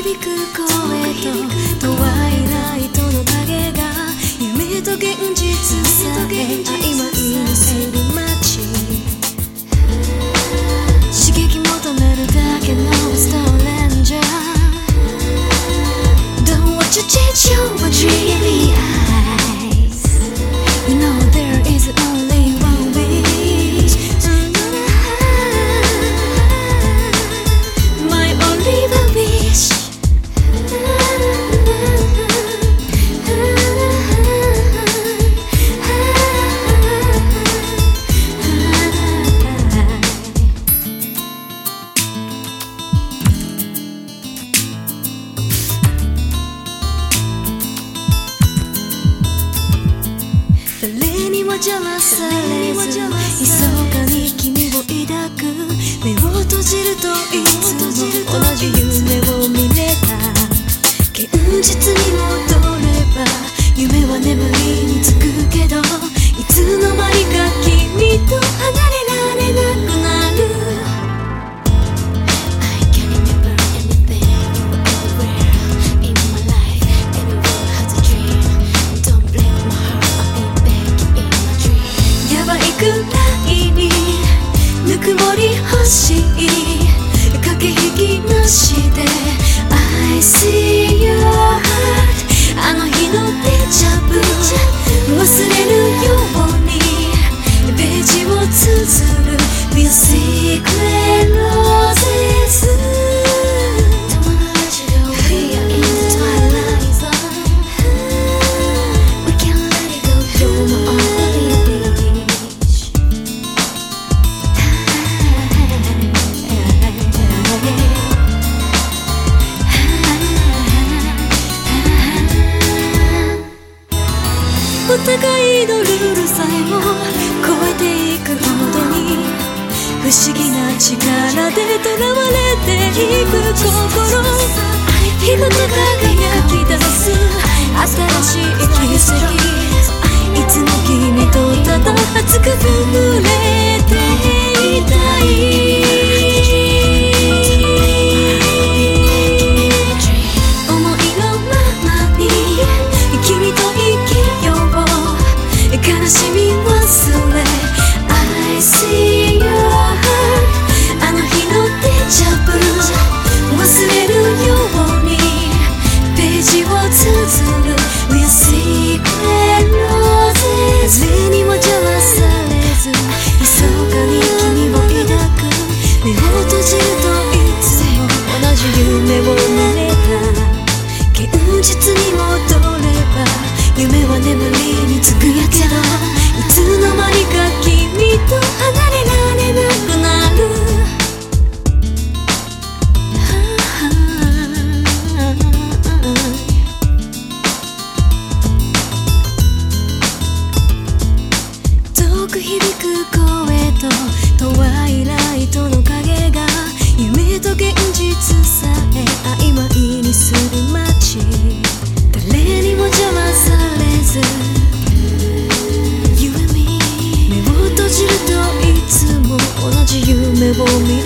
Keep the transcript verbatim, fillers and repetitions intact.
響く声とトワイライトの影が夢と現実さえ曖昧にする街、刺激求めるだけのストレンジャー。 Don't want you change your dreamy eyes. You know there is only one wish. My only one wish.誰にも邪魔されず密かに君を抱く。目を閉じるといつも同じ夢を見れた。現実に戻れば夢は眠りにつくけど、いつの間にか君と離れられなくなる。 I can't remember anything. You were everywhere in my life. Every word has a dream. Don't break my heart. I'll be back in my dream. やばいくらいにぬくもり欲しい。駆け引きなしで I see your heart。 あの日のデジャブ忘れるようにページを綴る We'll secret roses。 We are in the twilight zone. We can't let it go. You're my only wish.お互いのルールさえも超えていくほどに不思議な力で囚われていく心。日ごと輝き出す新しい奇跡。いつも君とただ熱く触れていたい。思いのままに君と生きよう。悲しみ忘れ I see your heart。 あの日のデジャブ忘れるようにページを綴る We'll secret roses。 誰にも邪魔されず密かに君を抱く。目を閉じるといつも同じ夢を見れた。現実に戻れば夢は眠りにつくけど、いつの間にか君と離れられなくなる。遠く響く声とトワイライトの影が夢と現実さえ曖昧にする街。誰にも邪魔されず目を閉じるといつも同じ夢を見